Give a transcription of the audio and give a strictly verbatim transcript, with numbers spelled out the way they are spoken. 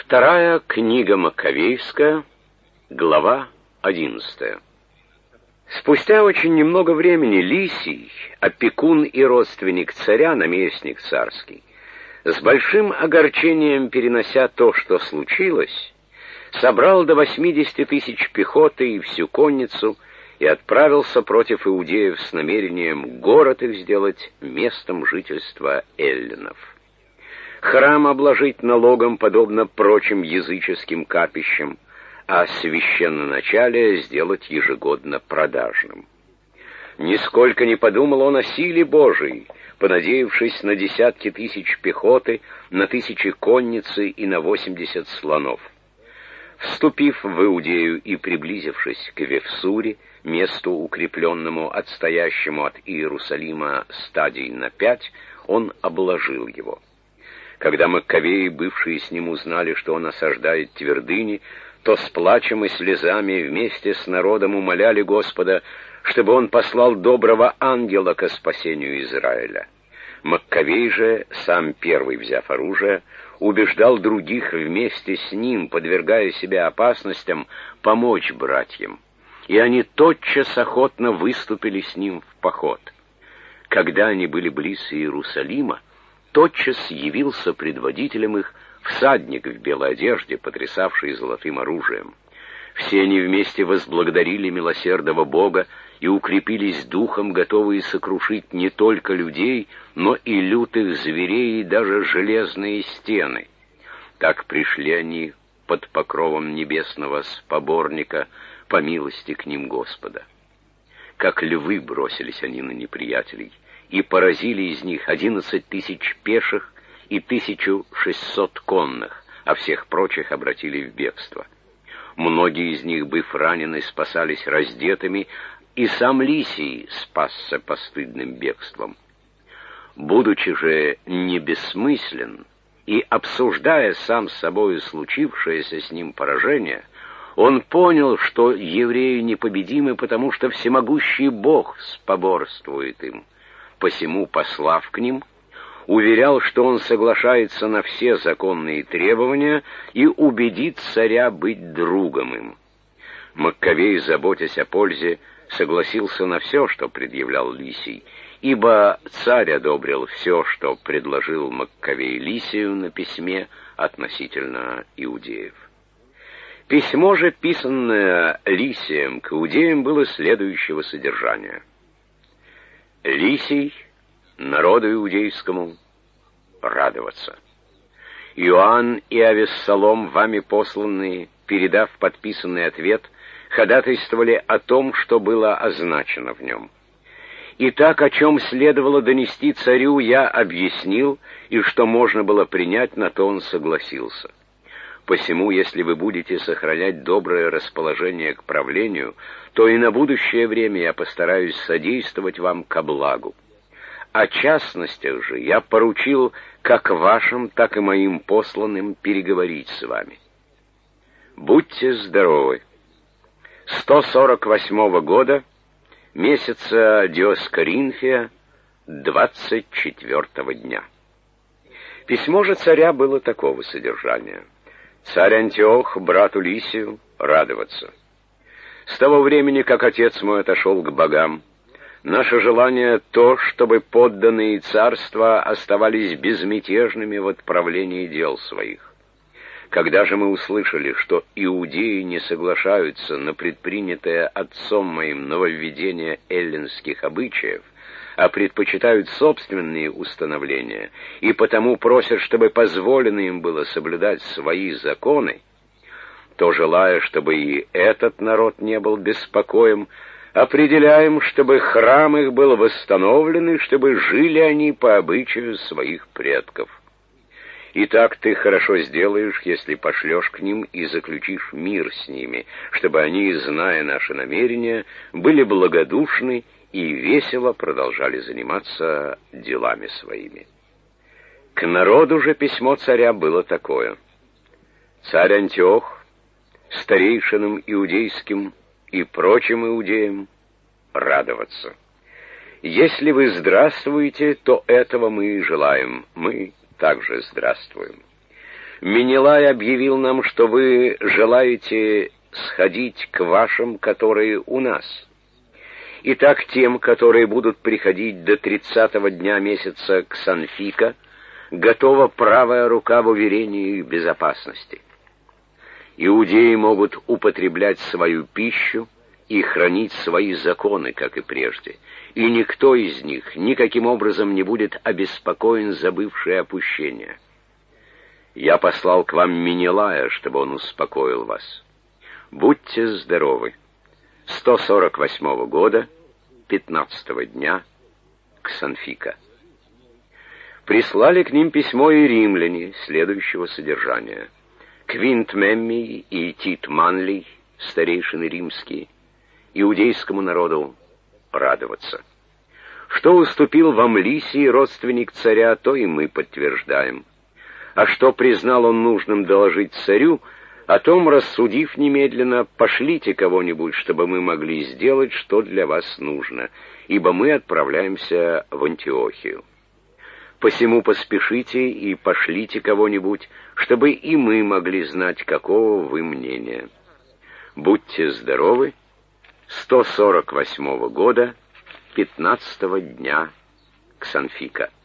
Вторая книга Маккавейская, глава одиннадцатая. Спустя очень немного времени Лисий, опекун и родственник царя, наместник царский, с большим огорчением перенося то, что случилось, собрал до восьмидесяти тысяч пехоты и всю конницу и отправился против иудеев с намерением город их сделать местом жительства эллинов. Храм обложить налогом, подобно прочим языческим капищам, а священноначалие сделать ежегодно продажным. Нисколько не подумал он о силе Божией, понадеявшись на десятки тысяч пехоты, на тысячи конницы и на восемьдесят слонов. Вступив в Иудею и приблизившись к Вифсуре, месту укрепленному, отстоящему от Иерусалима стадий на пять, он обложил его. Когда Маккавеи, бывшие с ним, узнали, что он осаждает твердыни, то с плачем и слезами вместе с народом умоляли Господа, чтобы он послал доброго ангела ко спасению Израиля. Маккавей же, сам первый взяв оружие, убеждал других вместе с ним, подвергая себя опасностям, помочь братьям. И они тотчас охотно выступили с ним в поход. Когда они были близ Иерусалима, тотчас явился предводителем их всадник в белой одежде, потрясавший золотым оружием. Все они вместе возблагодарили милосердного Бога и укрепились духом, готовые сокрушить не только людей, но и лютых зверей, и даже железные стены. Так пришли они под покровом небесного споборника по милости к ним Господа. Как львы бросились они на неприятелей, и поразили из них одиннадцать тысяч пеших и тысячу шестьсот конных, а всех прочих обратили в бегство. Многие из них, быв ранены, спасались раздетыми, и сам Лисий спасся постыдным бегством. Будучи же не бессмыслен и обсуждая сам с собою случившееся с ним поражение, он понял, что евреи непобедимы, потому что всемогущий Бог споборствует им. Посему, послав к ним, уверял, что он соглашается на все законные требования и убедит царя быть другом им. Маккавей, заботясь о пользе, согласился на все, что предъявлял Лисий, ибо царь одобрил все, что предложил Маккавей Лисию на письме относительно иудеев. Письмо же, писанное Лисием к иудеям, было следующего содержания. Лисий, народу иудейскому, радоваться. Иоанн и Авессалом, вами посланные, передав подписанный ответ, ходатайствовали о том, что было означено в нем. И так, о чем следовало донести царю, я объяснил, и что можно было принять, на то он согласился. Посему, если вы будете сохранять доброе расположение к правлению, то и на будущее время я постараюсь содействовать вам ко благу. О частностях же я поручил как вашим, так и моим посланным переговорить с вами. Будьте здоровы. сто сорок восьмого года, месяца Диоскоринфия, двадцать четвертого дня. Письмо же царя было такого содержания. Царь Антиох, брату Лисию, радоваться. С того времени, как отец мой отошел к богам, наше желание то, чтобы подданные царства оставались безмятежными в отправлении дел своих. Когда же мы услышали, что иудеи не соглашаются на предпринятое отцом моим нововведение эллинских обычаев, а предпочитают собственные установления, и потому просят, чтобы позволено им было соблюдать свои законы, то, желая, чтобы и этот народ не был беспокоен, определяем, чтобы храм их был восстановлен, и чтобы жили они по обычаю своих предков. Итак, ты хорошо сделаешь, если пошлешь к ним и заключишь мир с ними, чтобы они, зная наши намерения, были благодушны и весело продолжали заниматься делами своими. К народу же письмо царя было такое. Царь Антиох, старейшинам иудейским и прочим иудеям радоваться. Если вы здравствуете, то этого мы и желаем, мы также здравствуем. Менелай объявил нам, что вы желаете сходить к вашим, которые у нас. Итак, тем, которые будут приходить до тридцатого дня месяца к Санфика, готова правая рука в уверении их безопасности. Иудеи могут употреблять свою пищу и хранить свои законы, как и прежде, и никто из них никаким образом не будет обеспокоен за бывшее опущение. Я послал к вам Менелая, чтобы он успокоил вас. Будьте здоровы. сто сорок восьмого года, пятнадцатого дня, Ксанфика. Прислали к ним письмо и римляне следующего содержания. Квинт Меммий и Тит Манлий, старейшины римские, иудейскому народу радоваться. Что уступил вам Лисий, родственник царя, то и мы подтверждаем. А что признал он нужным доложить царю, о том, рассудив немедленно, пошлите кого-нибудь, чтобы мы могли сделать, что для вас нужно, ибо мы отправляемся в Антиохию. Посему поспешите и пошлите кого-нибудь, чтобы и мы могли знать, какого вы мнения. Будьте здоровы. сто сорок восьмого года, пятнадцатого дня, Ксанфика.